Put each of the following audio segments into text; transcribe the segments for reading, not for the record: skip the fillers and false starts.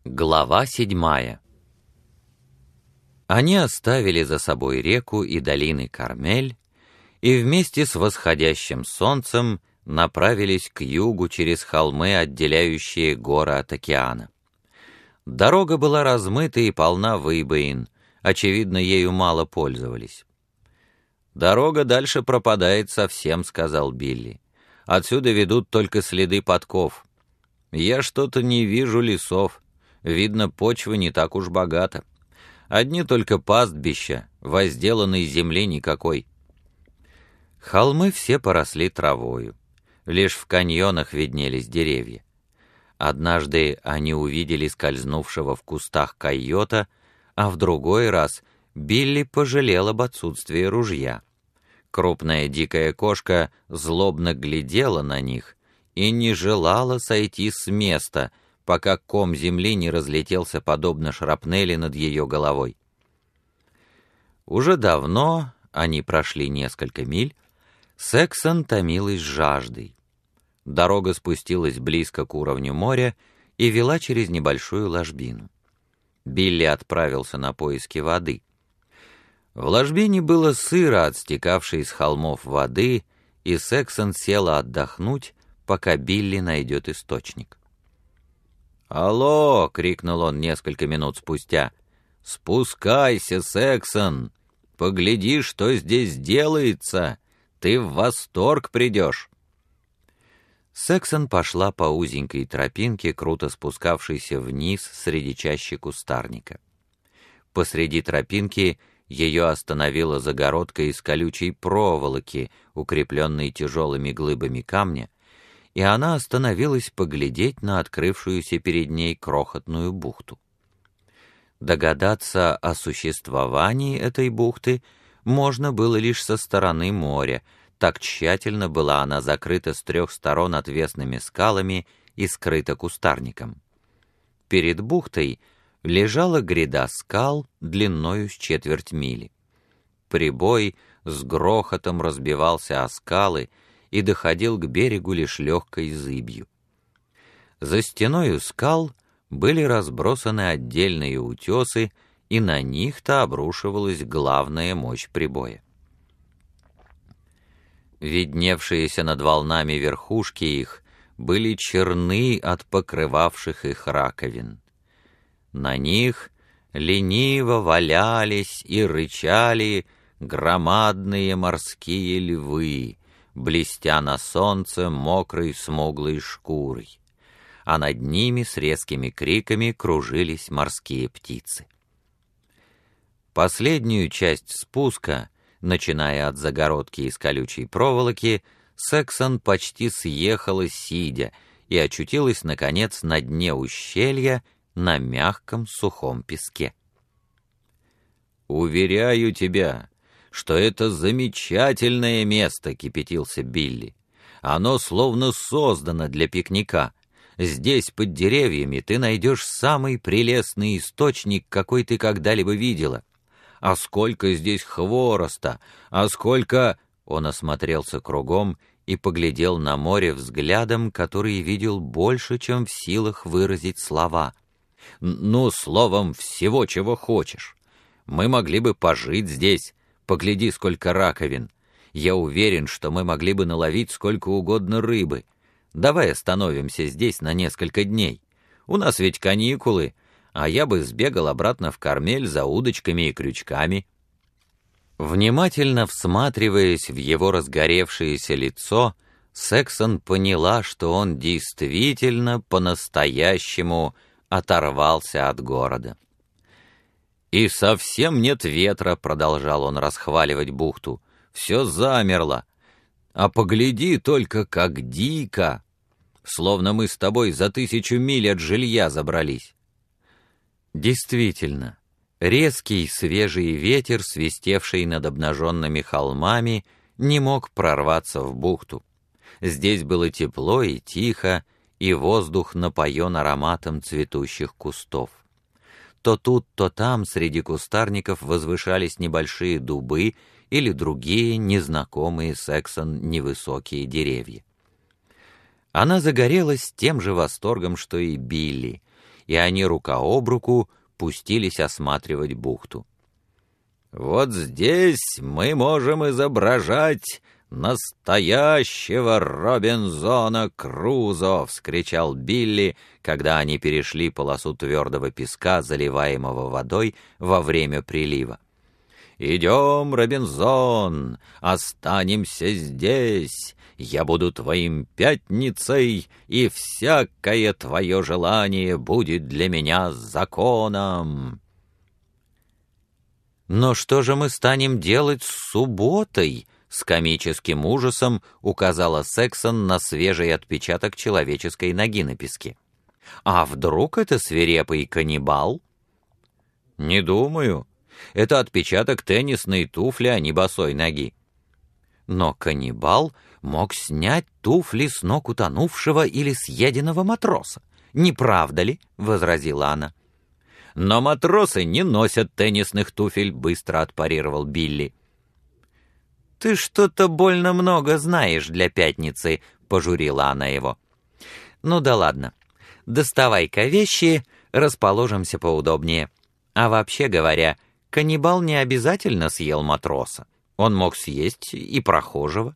Глава 7. Они оставили за собой реку и долины Кармель и вместе с восходящим солнцем направились к югу через холмы, отделяющие горы от океана. Дорога была размыта и полна выбоин, очевидно, ею мало пользовались. «Дорога дальше пропадает совсем», — сказал Билли. «Отсюда ведут только следы подков. Я что-то не вижу лесов. Видно, почва не так уж богата. Одни только пастбища, возделанной земли никакой». Холмы все поросли травою. Лишь в каньонах виднелись деревья. Однажды они увидели скользнувшего в кустах койота, а в другой раз Билли пожалел об отсутствии ружья. Крупная дикая кошка злобно глядела на них и не желала сойти с места, пока ком земли не разлетелся подобно шрапнели над ее головой. Уже давно, они прошли несколько миль, Сексон томилась жаждой. Дорога спустилась близко к уровню моря и вела через небольшую ложбину. Билли отправился на поиски воды. В ложбине было сыро от стекавшей с холмов воды, и Сексон села отдохнуть, пока Билли найдет источник. «Алло!» — крикнул он несколько минут спустя. «Спускайся, Сексон! Погляди, что здесь делается! Ты в восторг придешь!» Сексон пошла по узенькой тропинке, круто спускавшейся вниз среди чащи кустарника. Посреди тропинки ее остановила загородка из колючей проволоки, укрепленной тяжелыми глыбами камня, и она остановилась поглядеть на открывшуюся перед ней крохотную бухту. Догадаться о существовании этой бухты можно было лишь со стороны моря, так тщательно была она закрыта с 3 сторон отвесными скалами и скрыта кустарником. Перед бухтой лежала гряда скал длиною с 1/4 мили. Прибой с грохотом разбивался о скалы и доходил к берегу лишь легкой зыбью. За стеною скал были разбросаны отдельные утесы, и на них-то обрушивалась главная мощь прибоя. Видневшиеся над волнами верхушки их были черны от покрывавших их раковин. На них лениво валялись и рычали громадные морские львы, блестя на солнце мокрой смуглой шкурой, а над ними с резкими криками кружились морские птицы. Последнюю часть спуска, начиная от загородки из колючей проволоки, Сексон почти съехала сидя и очутилась, наконец, на дне ущелья на мягком сухом песке. «Уверяю тебя, что это замечательное место», — кипятился Билли. «Оно словно создано для пикника. Здесь, под деревьями, ты найдешь самый прелестный источник, какой ты когда-либо видела. А сколько здесь хвороста, а сколько...» Он осмотрелся кругом и поглядел на море взглядом, который видел больше, чем в силах выразить слова. «Ну, словом, всего, чего хочешь. Мы могли бы пожить здесь. Погляди, сколько раковин. Я уверен, что мы могли бы наловить сколько угодно рыбы. Давай остановимся здесь на несколько дней. У нас ведь каникулы, а я бы сбегал обратно в Кармель за удочками и крючками». Внимательно всматриваясь в его разгоревшееся лицо, Сексон поняла, что он действительно по-настоящему оторвался от города. «И совсем нет ветра», — продолжал он расхваливать бухту. «Все замерло. А погляди только, как дико! Словно мы с тобой за 1000 миль от жилья забрались». Действительно, резкий свежий ветер, свистевший над обнаженными холмами, не мог прорваться в бухту. Здесь было тепло и тихо, и воздух напоен ароматом цветущих кустов. То тут, то там среди кустарников возвышались небольшие дубы или другие незнакомые Сексон невысокие деревья. Она загорелась тем же восторгом, что и Билли, и они рука об руку пустились осматривать бухту. «Вот здесь мы можем изображать настоящего Робинзона Крузо!» — вскричал Билли, когда они перешли полосу твердого песка, заливаемого водой во время прилива. «Идем, Робинзон, останемся здесь. Я буду твоим пятницей, и всякое твое желание будет для меня законом». «Но что же мы станем делать с субботой?» — с комическим ужасом указала Сексон на свежий отпечаток человеческой ноги на песке. «А вдруг это свирепый каннибал?» «Не думаю. Это отпечаток теннисной туфли, а не босой ноги». «Но каннибал мог снять туфли с ног утонувшего или съеденного матроса. Не правда ли?» — возразила она. «Но матросы не носят теннисных туфель», — быстро отпарировал Билли. «Ты что-то больно много знаешь для пятницы», — пожурила она его. «Ну да ладно. Доставай-ка вещи, расположимся поудобнее. А вообще говоря, каннибал не обязательно съел матроса. Он мог съесть и прохожего».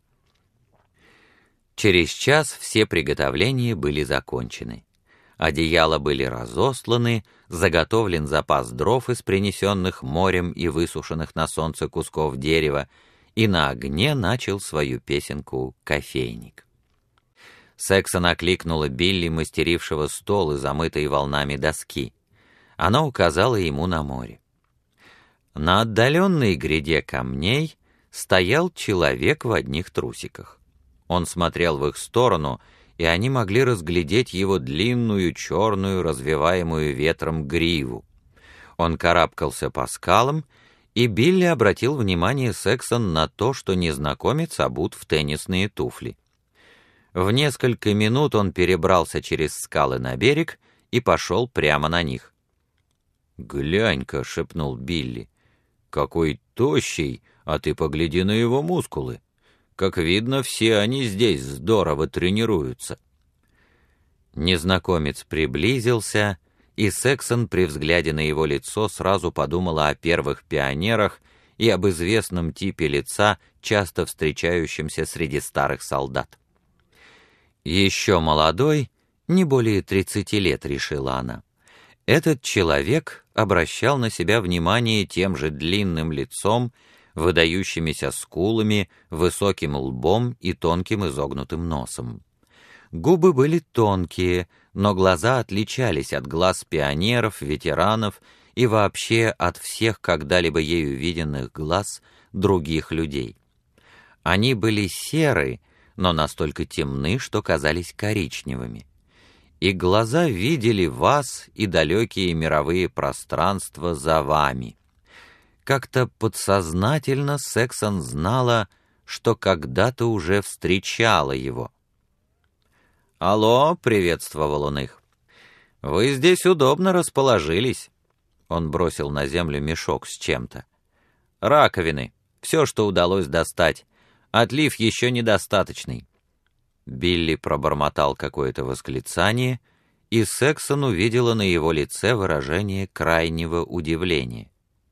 Через час все приготовления были закончены. Одеяла были разосланы, заготовлен запас дров из принесенных морем и высушенных на солнце кусков дерева, и на огне начал свою песенку кофейник. Сексон окликнула Билли, мастерившего стол из омытой волнами доски. Она указала ему на море. На отдаленной гряде камней стоял человек в одних трусиках. Он смотрел в их сторону, и они могли разглядеть его длинную, черную, развиваемую ветром гриву. Он карабкался по скалам, и Билли обратил внимание Сексон на то, что незнакомец обут в теннисные туфли. В несколько минут он перебрался через скалы на берег и пошел прямо на них. «Глянь-ка», — шепнул Билли, — «какой тощий, а ты погляди на его мускулы. Как видно, все они здесь здорово тренируются». Незнакомец приблизился, и Сексон при взгляде на его лицо сразу подумала о первых пионерах и об известном типе лица, часто встречающемся среди старых солдат. Еще молодой, не более 30 лет, решила она. Этот человек обращал на себя внимание тем же длинным лицом, выдающимися скулами, высоким лбом и тонким изогнутым носом. Губы были тонкие, но глаза отличались от глаз пионеров, ветеранов и вообще от всех когда-либо ею виденных глаз других людей. Они были серы, но настолько темны, что казались коричневыми. И глаза видели вас и далекие мировые пространства за вами. Как-то подсознательно Сексон знала, что когда-то уже встречала его. «Алло», — приветствовал он их. «Вы здесь удобно расположились». Он бросил на землю мешок с чем-то. «Раковины. Все, что удалось достать. Отлив еще недостаточный». Билли пробормотал какое-то восклицание, и Сексон увидела на его лице выражение крайнего удивления.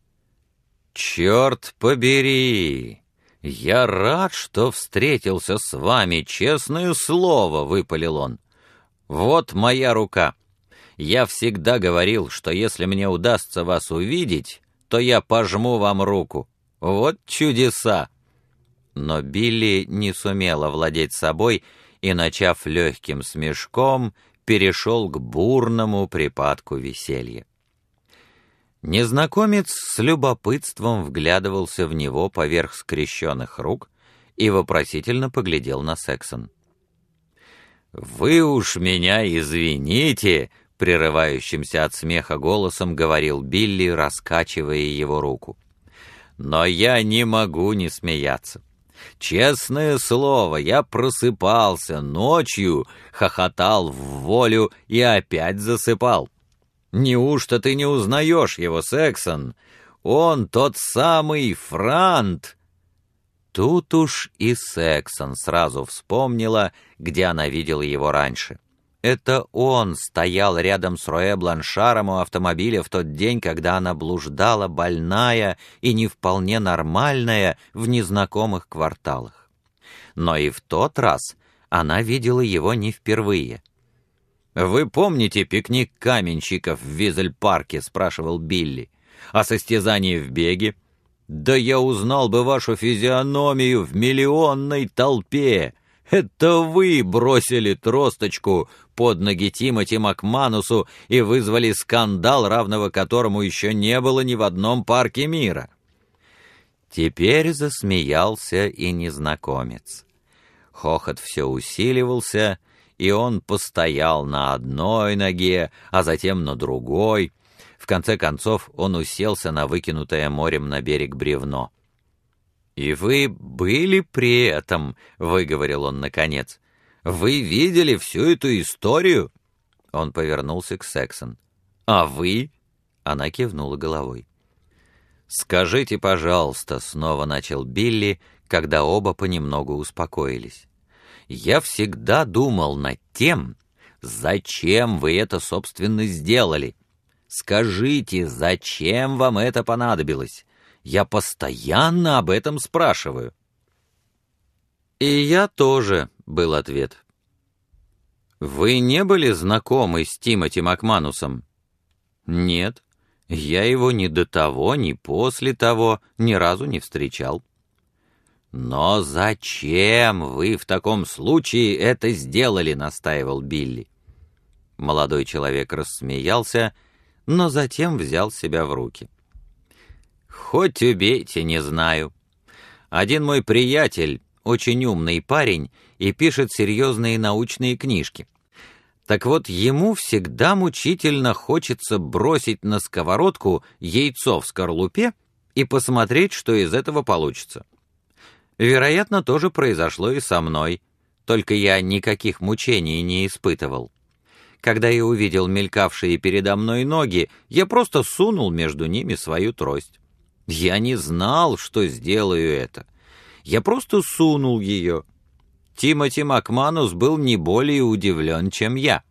«Черт побери! Я рад, что встретился с вами, честное слово», — выпалил он. «Вот моя рука. Я всегда говорил, что если мне удастся вас увидеть, то я пожму вам руку. Вот чудеса!» Но Билли не сумел овладеть собой и, начав легким смешком, перешел к бурному припадку веселья. Незнакомец с любопытством вглядывался в него поверх скрещенных рук и вопросительно поглядел на Сексон. «Вы уж меня извините», — прерывающимся от смеха голосом говорил Билли, раскачивая его руку. «Но я не могу не смеяться. Честное слово, я просыпался ночью, хохотал в волю и опять засыпал. Неужто ты не узнаешь его, Сексон? Он тот самый Франт!» Тут уж и Сексон сразу вспомнила, где она видела его раньше. Это он стоял рядом с Руэ Бланшаром у автомобиля в тот день, когда она блуждала, больная и не вполне нормальная, в незнакомых кварталах. Но и в тот раз она видела его не впервые. «Вы помните пикник каменщиков в Визель-парке?» — спрашивал Билли. «А состязание в беге? Да я узнал бы вашу физиономию в миллионной толпе! Это вы бросили тросточку под ноги Тимоти Макманусу и вызвали скандал, равного которому еще не было ни в одном парке мира». Теперь засмеялся и незнакомец. Хохот все усиливался, и он постоял на одной ноге, а затем на другой. В конце концов он уселся на выкинутое морем на берег бревно. «И вы были при этом», — выговорил он наконец. «Вы видели всю эту историю?» Он повернулся к Сексон. «А вы?» — она кивнула головой. «Скажите, пожалуйста», — снова начал Билли, когда оба понемногу успокоились. «Я всегда думал над тем, зачем вы это, собственно, сделали. Скажите, зачем вам это понадобилось? Я постоянно об этом спрашиваю». «И я тоже», — был ответ. «Вы не были знакомы с Тимоти Макманусом?» «Нет, я его ни до того, ни после того ни разу не встречал». «Но зачем вы в таком случае это сделали?» — настаивал Билли. Молодой человек рассмеялся, но затем взял себя в руки. «Хоть убейте, не знаю. Один мой приятель, очень умный парень, и пишет серьезные научные книжки. Так вот, ему всегда мучительно хочется бросить на сковородку яйцо в скорлупе и посмотреть, что из этого получится. Вероятно, тоже произошло и со мной, только я никаких мучений не испытывал. Когда я увидел мелькавшие передо мной ноги, я просто сунул между ними свою трость. Я не знал, что сделаю это. Я просто сунул ее. Тимоти Макманус был не более удивлен, чем я».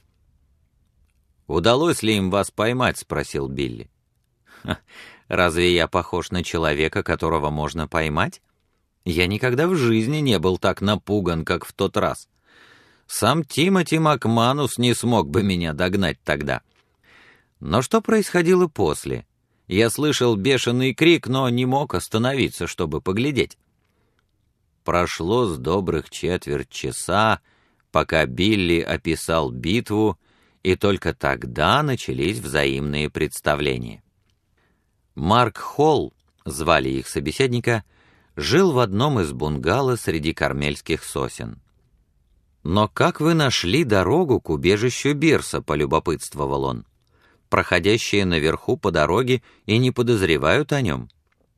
«Удалось ли им вас поймать?» — спросил Билли. «Разве я похож на человека, которого можно поймать? Я никогда в жизни не был так напуган, как в тот раз. Сам Тимоти Макманус не смог бы меня догнать тогда». Но что происходило после? Я слышал бешеный крик, но не мог остановиться, чтобы поглядеть. Прошло с добрых четверть часа, пока Билли описал битву, и только тогда начались взаимные представления. Марк Холл, звали их собеседника, жил в одном из бунгало среди кармельских сосен. «Но как вы нашли дорогу к убежищу Бирса?» — полюбопытствовал он. «Проходящие наверху по дороге и не подозревают о нем».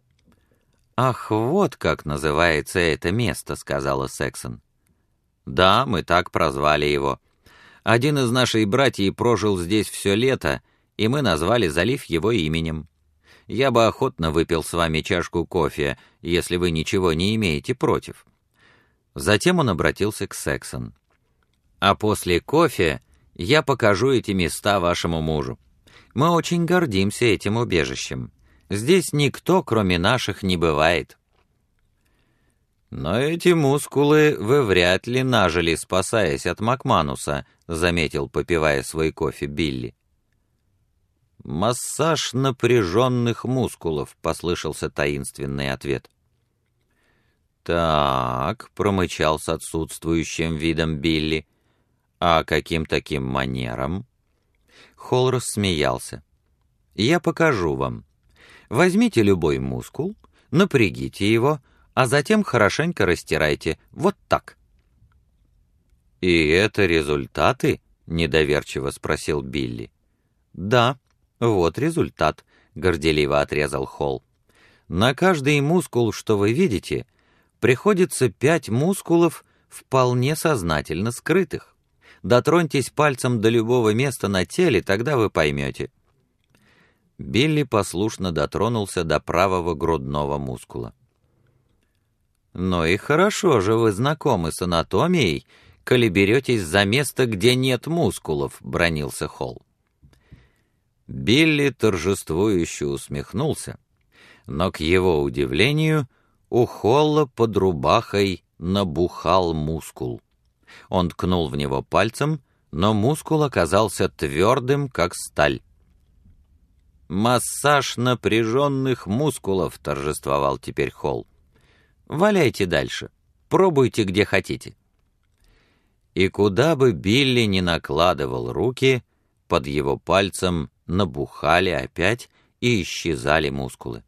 «Ах, вот как называется это место», — сказала Сексон. «Да, мы так прозвали его. Один из наших братьев прожил здесь все лето, и мы назвали залив его именем. Я бы охотно выпил с вами чашку кофе, если вы ничего не имеете против». Затем он обратился к Сексон. «А после кофе я покажу эти места вашему мужу. Мы очень гордимся этим убежищем. Здесь никто, кроме наших, не бывает». «Но эти мускулы вы вряд ли нажили, спасаясь от Макмануса», — заметил, попивая свой кофе, Билли. «Массаж напряженных мускулов», — послышался таинственный ответ. «Так», — промычал с отсутствующим видом Билли, — «а каким таким манером?» Холл рассмеялся. «Я покажу вам. Возьмите любой мускул, напрягите его, а затем хорошенько растирайте, вот так». «И это результаты?» — недоверчиво спросил Билли. «Да, вот результат», — горделиво отрезал Холл. «На каждый мускул, что вы видите, приходится 5 мускулов, вполне сознательно скрытых. Дотроньтесь пальцем до любого места на теле, тогда вы поймете». Билли послушно дотронулся до правого грудного мускула. «Ну и хорошо же вы знакомы с анатомией, коли беретесь за место, где нет мускулов», — бранился Холл. Билли торжествующе усмехнулся, но, к его удивлению, у Холла под рубахой набухал мускул. Он ткнул в него пальцем, но мускул оказался твердым, как сталь. «Массаж напряженных мускулов», — торжествовал теперь Холл. «Валяйте дальше, пробуйте где хотите». И куда бы Билли ни накладывал руки, под его пальцем набухали опять и исчезали мускулы.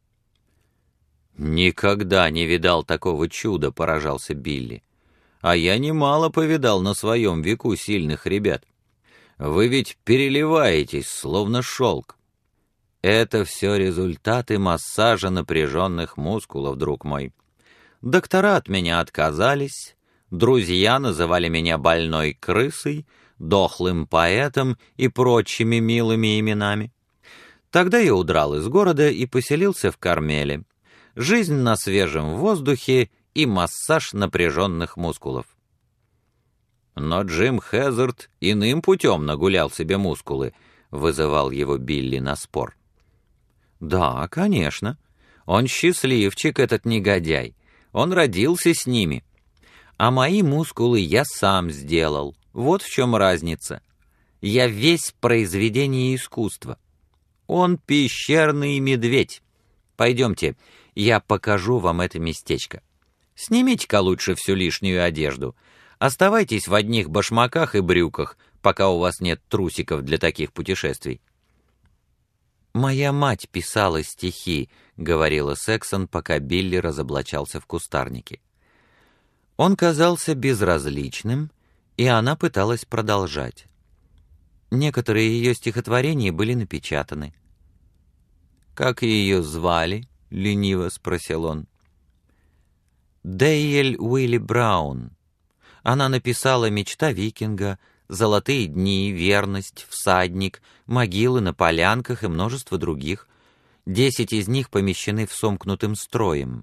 «Никогда не видал такого чуда», — поражался Билли. «А я немало повидал на своем веку сильных ребят. Вы ведь переливаетесь, словно шелк». «Это все результаты массажа напряженных мускулов, друг мой. Доктора от меня отказались, друзья называли меня больной крысой, дохлым поэтом и прочими милыми именами. Тогда я удрал из города и поселился в Кармеле. Жизнь на свежем воздухе и массаж напряженных мускулов». «Но Джим Хезард иным путем нагулял себе мускулы», — вызывал его Билли на спор. «Да, конечно. Он счастливчик, этот негодяй. Он родился с ними. А мои мускулы я сам сделал. Вот в чем разница. Я весь произведение искусства. Он пещерный медведь. Пойдемте, я покажу вам это местечко. Снимите-ка лучше всю лишнюю одежду. Оставайтесь в одних башмаках и брюках, пока у вас нет трусиков для таких путешествий». «Моя мать писала стихи», — говорила Сексон, пока Билли разоблачался в кустарнике. Он казался безразличным, и она пыталась продолжать. Некоторые ее стихотворения были напечатаны. «Как ее звали?» — лениво спросил он. «Дейель Уилли Браун. Она написала «Мечта викинга», «Золотые дни», «Верность», «Всадник», «Могилы на полянках» и множество других. 10 из них помещены в сомкнутым строем.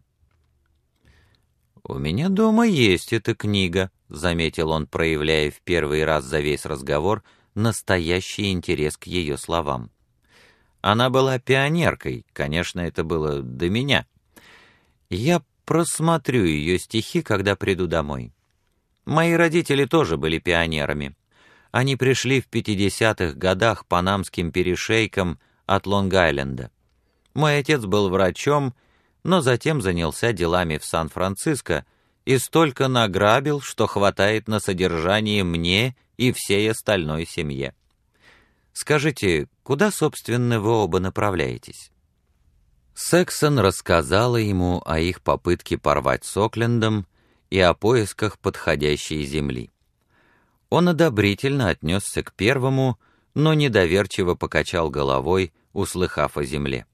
«У меня дома есть эта книга», — заметил он, проявляя в первый раз за весь разговор настоящий интерес к ее словам. «Она была пионеркой, конечно, это было до меня. Я просмотрю ее стихи, когда приду домой. Мои родители тоже были пионерами. Они пришли в 50-х годах панамским перешейкам от Лонг-Айленда. Мой отец был врачом, но затем занялся делами в Сан-Франциско и столько награбил, что хватает на содержание мне и всей остальной семье. Скажите, куда, собственно, вы оба направляетесь?» Сексон рассказала ему о их попытке порвать с Оклендом и о поисках подходящей земли. Он одобрительно отнесся к первому, но недоверчиво покачал головой, услыхав о земле.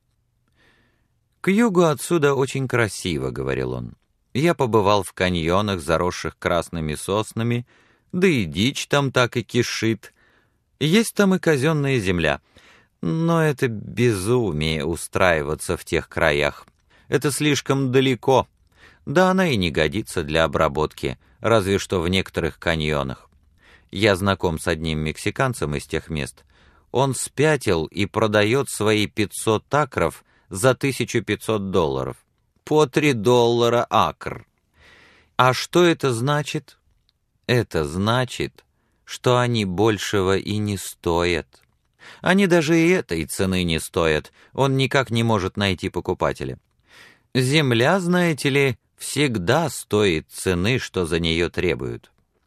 «К югу отсюда очень красиво», — говорил он. «Я побывал в каньонах, заросших красными соснами, да и дичь там так и кишит. Есть там и казенная земля, но это безумие устраиваться в тех краях. Это слишком далеко, да она и не годится для обработки, разве что в некоторых каньонах. Я знаком с одним мексиканцем из тех мест. Он спятил и продает свои 500 акров за $1500. По $3 акр. А что это значит? Это значит, что они большего и не стоят. Они даже и этой цены не стоят. Он никак не может найти покупателя. Земля, знаете ли, всегда стоит цены, что за нее требуют».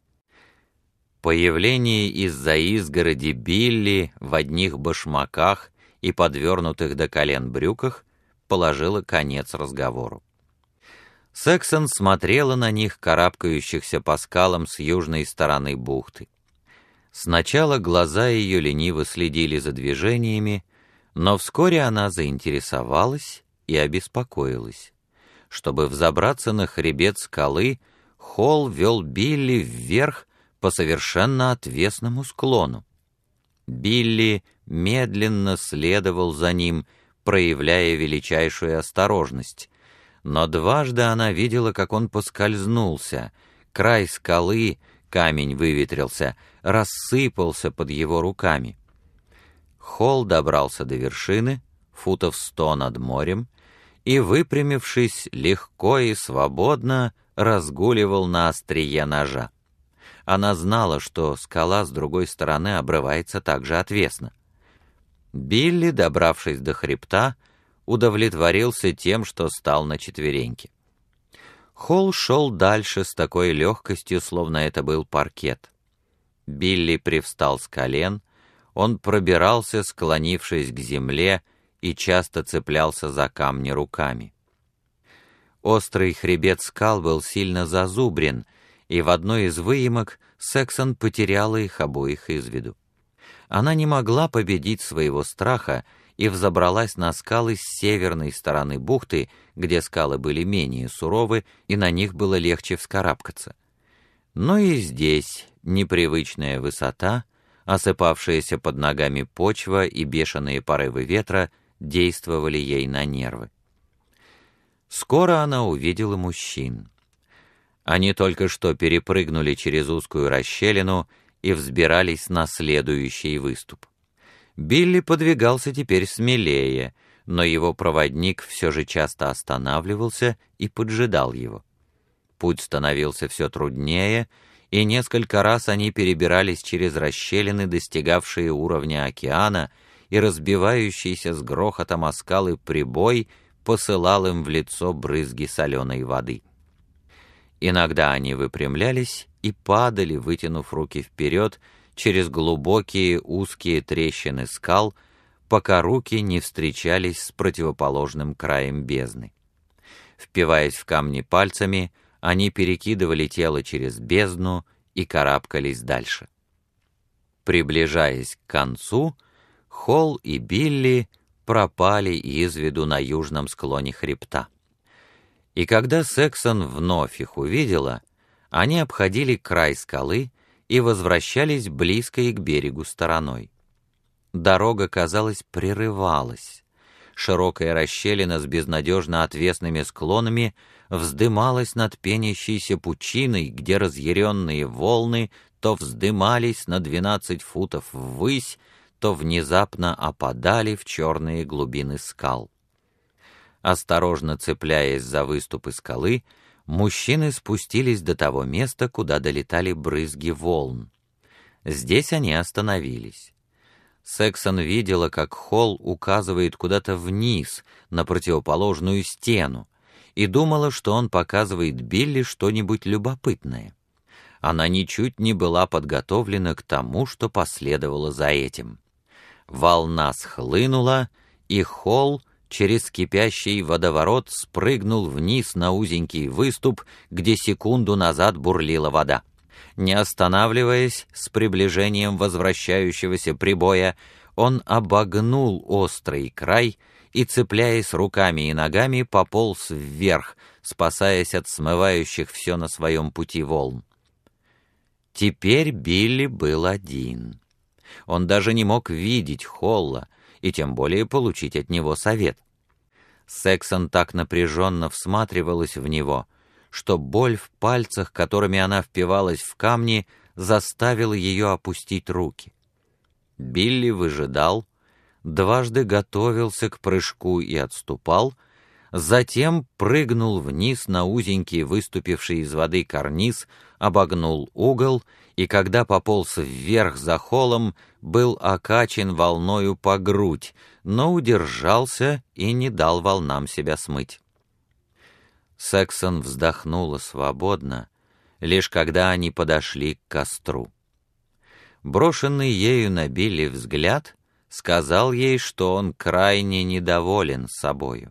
Появление из-за изгороди Билли в одних башмаках и подвернутых до колен брюках положило конец разговору. Сексон смотрела на них, карабкающихся по скалам с южной стороны бухты. Сначала глаза ее лениво следили за движениями, но вскоре она заинтересовалась и обеспокоилась. Чтобы взобраться на хребет скалы, Холл вел Билли вверх по совершенно отвесному склону. Билли медленно следовал за ним, проявляя величайшую осторожность, но дважды она видела, как он поскользнулся. Край скалы, камень выветрился, рассыпался под его руками. Холл добрался до вершины, футов 100 над морем, и, выпрямившись, легко и свободно разгуливал на острие ножа. Она знала, что скала с другой стороны обрывается так же отвесно. Билли, добравшись до хребта, удовлетворился тем, что стал на четвереньки. Холл шел дальше с такой легкостью, словно это был паркет. Билли привстал с колен, он пробирался, склонившись к земле, и часто цеплялся за камни руками. Острый хребет скал был сильно зазубрен, и в одной из выемок Сексон потеряла их обоих из виду. Она не могла победить своего страха и взобралась на скалы с северной стороны бухты, где скалы были менее суровы, и на них было легче вскарабкаться. Но и здесь непривычная высота, осыпавшаяся под ногами почва и бешеные порывы ветра действовали ей на нервы. Скоро она увидела мужчин. Они только что перепрыгнули через узкую расщелину и взбирались на следующий выступ. Билли подвигался теперь смелее, но его проводник все же часто останавливался и поджидал его. Путь становился все труднее, и несколько раз они перебирались через расщелины, достигавшие уровня океана, и разбивающийся с грохотом о скалы прибой посылал им в лицо брызги соленой воды. Иногда они выпрямлялись и падали, вытянув руки вперед, через глубокие узкие трещины скал, пока руки не встречались с противоположным краем бездны. Впиваясь в камни пальцами, они перекидывали тело через бездну и карабкались дальше. Приближаясь к концу, Холл и Билли пропали из виду на южном склоне хребта. И когда Сексон вновь их увидела, они обходили край скалы и возвращались близко и к берегу стороной. Дорога, казалось, прерывалась. Широкая расщелина с безнадежно отвесными склонами вздымалась над пенящейся пучиной, где разъяренные волны то вздымались на 12 футов ввысь, то внезапно опадали в черные глубины скал. Осторожно цепляясь за выступы скалы, мужчины спустились до того места, куда долетали брызги волн. Здесь они остановились. Сексон видела, как Холл указывает куда-то вниз, на противоположную стену, и думала, что он показывает Билли что-нибудь любопытное. Она ничуть не была подготовлена к тому, что последовало за этим. Волна схлынула, и Холл через кипящий водоворот спрыгнул вниз на узенький выступ, где секунду назад бурлила вода. Не останавливаясь с приближением возвращающегося прибоя, он обогнул острый край и, цепляясь руками и ногами, пополз вверх, спасаясь от смывающих все на своем пути волн. Теперь Билли был один. Он даже не мог видеть Холла и тем более получить от него совет. Сексон так напряженно всматривалась в него, что боль в пальцах, которыми она впивалась в камни, заставила ее опустить руки. Билли выжидал, дважды готовился к прыжку и отступал, затем прыгнул вниз на узенький выступивший из воды карниз, обогнул угол и, когда пополз вверх за Холлом, был окачен волною по грудь, но удержался и не дал волнам себя смыть. Сексон вздохнула свободно, лишь когда они подошли к костру. Брошенный ею на Билли взгляд сказал ей, что он крайне недоволен собою.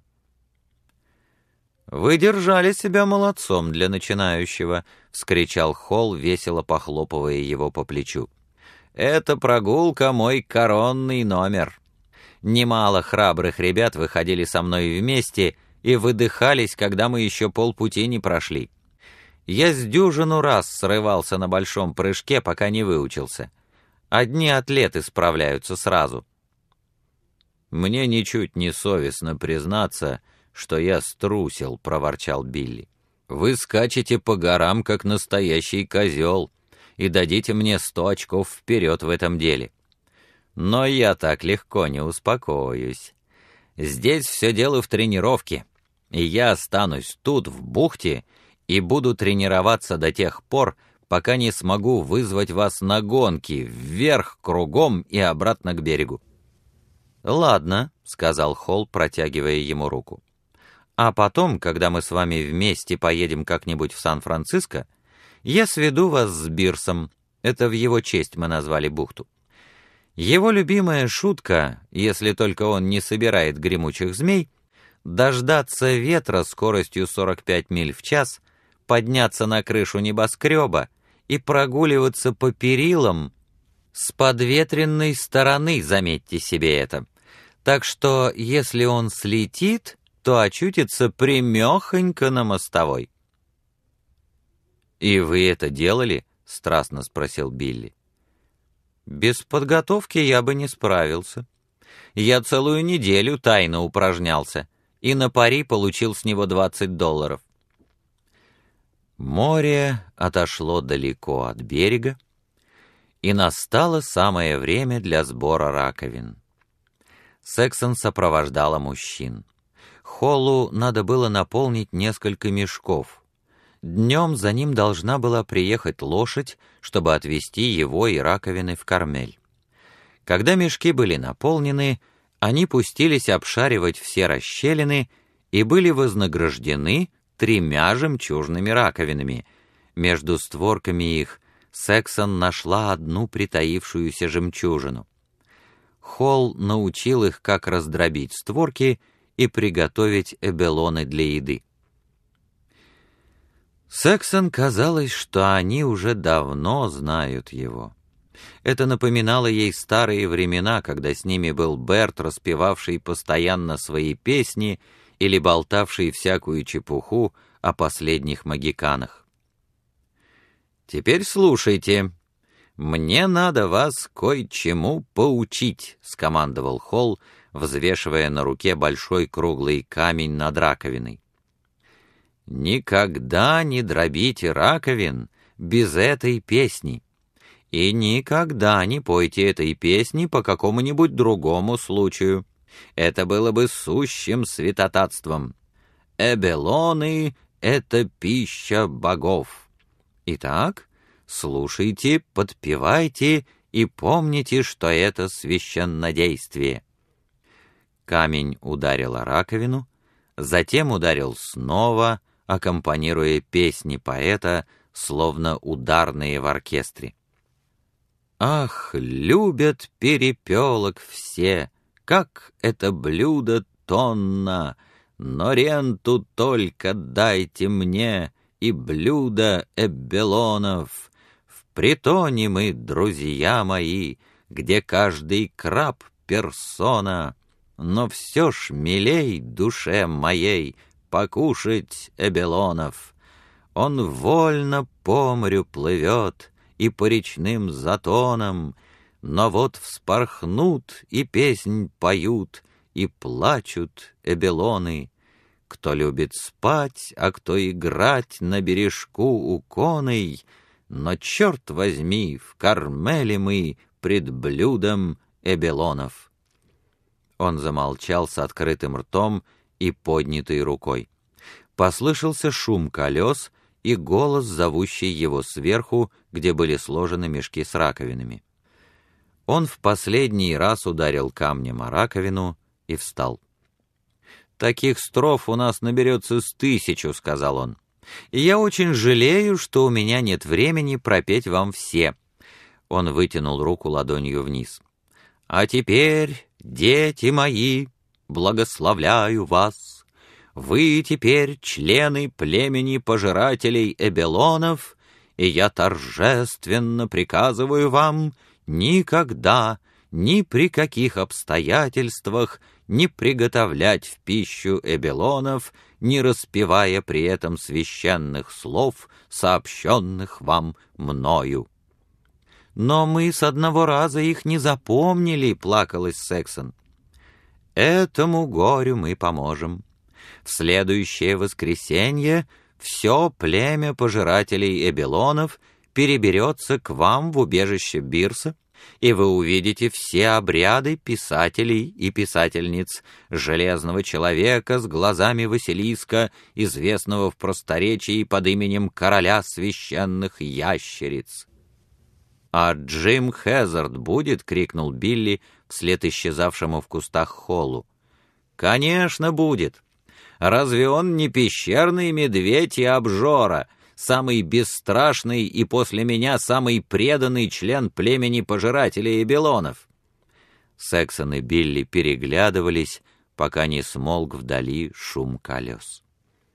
«Вы держали себя молодцом для начинающего», — вскричал Холл, весело похлопывая его по плечу. «Эта прогулка — мой коронный номер. Немало храбрых ребят выходили со мной вместе и выдыхались, когда мы еще полпути не прошли. Я с дюжину раз срывался на большом прыжке, пока не выучился. Одни атлеты справляются сразу». «Мне ничуть не совестно признаться, что я струсил», — проворчал Билли. «Вы скачете по горам, как настоящий козел, и дадите мне 100 очков вперед в этом деле. Но я так легко не успокоюсь. Здесь все дело в тренировке, и я останусь тут, в бухте, и буду тренироваться до тех пор, пока не смогу вызвать вас на гонки, вверх, кругом и обратно к берегу». «Ладно», — сказал Холл, протягивая ему руку. «А потом, когда мы с вами вместе поедем как-нибудь в Сан-Франциско, я сведу вас с Бирсом, это в его честь мы назвали бухту. Его любимая шутка, если только он не собирает гремучих змей, дождаться ветра скоростью 45 миль в час, подняться на крышу небоскреба и прогуливаться по перилам с подветренной стороны, заметьте себе это. Так что, если он слетит, то очутится прямехонько на мостовой». «И вы это делали?» — страстно спросил Билли. «Без подготовки я бы не справился. Я целую неделю тайно упражнялся, и на пари получил с него $20. Море отошло далеко от берега, и настало самое время для сбора раковин. Сексон сопровождала мужчин. Холлу надо было наполнить несколько мешков. Днем за ним должна была приехать лошадь, чтобы отвезти его и раковины в Кармель. Когда мешки были наполнены, они пустились обшаривать все расщелины и были вознаграждены 3 жемчужными раковинами. Между створками их Сексон нашла одну притаившуюся жемчужину. Холл научил их, как раздробить створки и приготовить эбелоны для еды. Сексон казалось, что они уже давно знают его. Это напоминало ей старые времена, когда с ними был Берт, распевавший постоянно свои песни или болтавший всякую чепуху о последних могиканах. «Теперь слушайте. Мне надо вас кое-чему поучить», — скомандовал Холл, взвешивая на руке большой круглый камень над раковиной. «Никогда не дробите раковин без этой песни, и никогда не пойте этой песни по какому-нибудь другому случаю. Это было бы сущим святотатством. Эбелоны — это пища богов. Итак, слушайте, подпевайте и помните, что это священнодействие». Камень ударил о раковину, затем ударил снова, аккомпанируя песни поэта, словно ударные в оркестре. «Ах, любят перепелок все, как это блюдо тонно, но ренту только дайте мне и блюдо эбелонов. В притоне мы, друзья мои, где каждый краб — персона, но все ж милей душе моей покушать эбелонов. Он вольно по морю плывет и по речным затонам, но вот вспорхнут и песнь поют, и плачут эбелоны. Кто любит спать, а кто играть на бережку у коней, но, черт возьми, в Кармеле мы пред блюдом эбелонов». Он замолчал с открытым ртом и поднятой рукой. Послышался шум колес и голос, зовущий его сверху, где были сложены мешки с раковинами. Он в последний раз ударил камнем о раковину и встал. «Таких строф у нас наберется с 1000, — сказал он, — и я очень жалею, что у меня нет времени пропеть вам все». Он вытянул руку ладонью вниз. «А теперь, дети мои, благословляю вас. Вы теперь члены племени пожирателей эбелонов, и я торжественно приказываю вам никогда, ни при каких обстоятельствах не приготовлять в пищу эбелонов, не распевая при этом священных слов, сообщенных вам мною». «Но мы с одного раза их не запомнили», — плакалась Сексон. «Этому горю мы поможем. В следующее воскресенье все племя пожирателей эбелонов переберется к вам в убежище Бирса, и вы увидите все обряды писателей и писательниц, железного человека с глазами Василиска, известного в просторечии под именем короля священных ящериц. «А Джим Хэзард будет?» — крикнул Билли вслед исчезавшему в кустах Холлу. «Конечно, будет. Разве он не пещерный медведь и обжора, самый бесстрашный и после меня самый преданный член племени пожирателей Эбелонов?» Сексон и Билли переглядывались, пока не смолк вдали шум колес.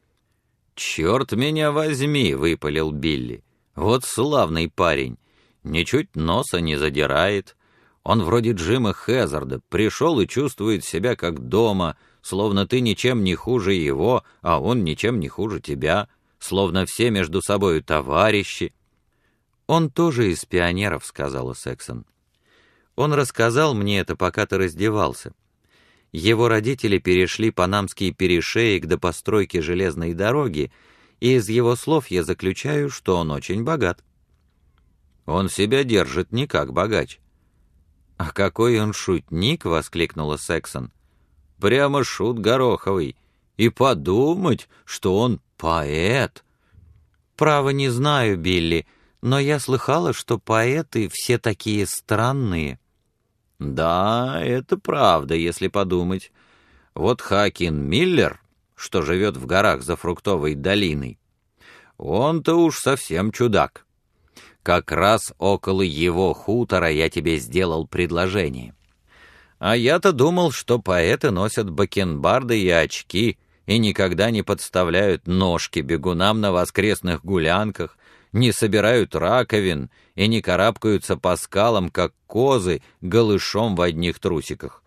«Черт меня возьми!» — выпалил Билли. «Вот славный парень! Ничуть носа не задирает. Он вроде Джима Хэзарда, пришел и чувствует себя как дома, словно ты ничем не хуже его, а он ничем не хуже тебя, словно все между собою товарищи». «Он тоже из пионеров», — сказала Сексон. «Он рассказал мне это, пока ты раздевался. Его родители перешли Панамский перешеек до постройки железной дороги, и из его слов я заключаю, что он очень богат». «Он себя держит не как богач». «А какой он шутник!» — воскликнула Сексон. «Прямо шут гороховый. И подумать, что он поэт!» «Право не знаю, Билли, но я слыхала, что поэты все такие странные». «Да, это правда, если подумать. Вот Хоакин Миллер, что живет в горах за Фруктовой долиной, он-то уж совсем чудак. Как раз около его хутора я тебе сделал предложение. А я-то думал, что поэты носят бакенбарды и очки и никогда не подставляют ножки бегунам на воскресных гулянках, не собирают раковин и не карабкаются по скалам, как козы, голышом в одних трусиках».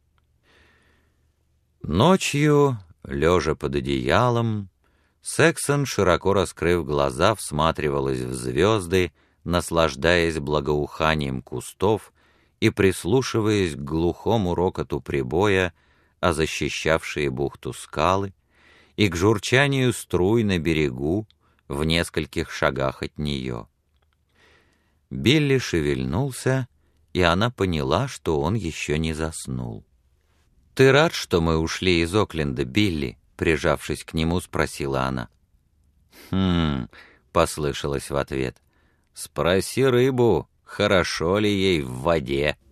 Ночью, лежа под одеялом, Сексон, широко раскрыв глаза, всматривалась в звезды, наслаждаясь благоуханием кустов и прислушиваясь к глухому рокоту прибоя, а защищавшие бухту скалы, и к журчанию струй на берегу в нескольких шагах от нее. Билли шевельнулся, и она поняла, что он еще не заснул. «Ты рад, что мы ушли из Окленда, Билли?» — прижавшись к нему, спросила она. «Хм...» — послышалось в ответ. «Спроси рыбу, хорошо ли ей в воде».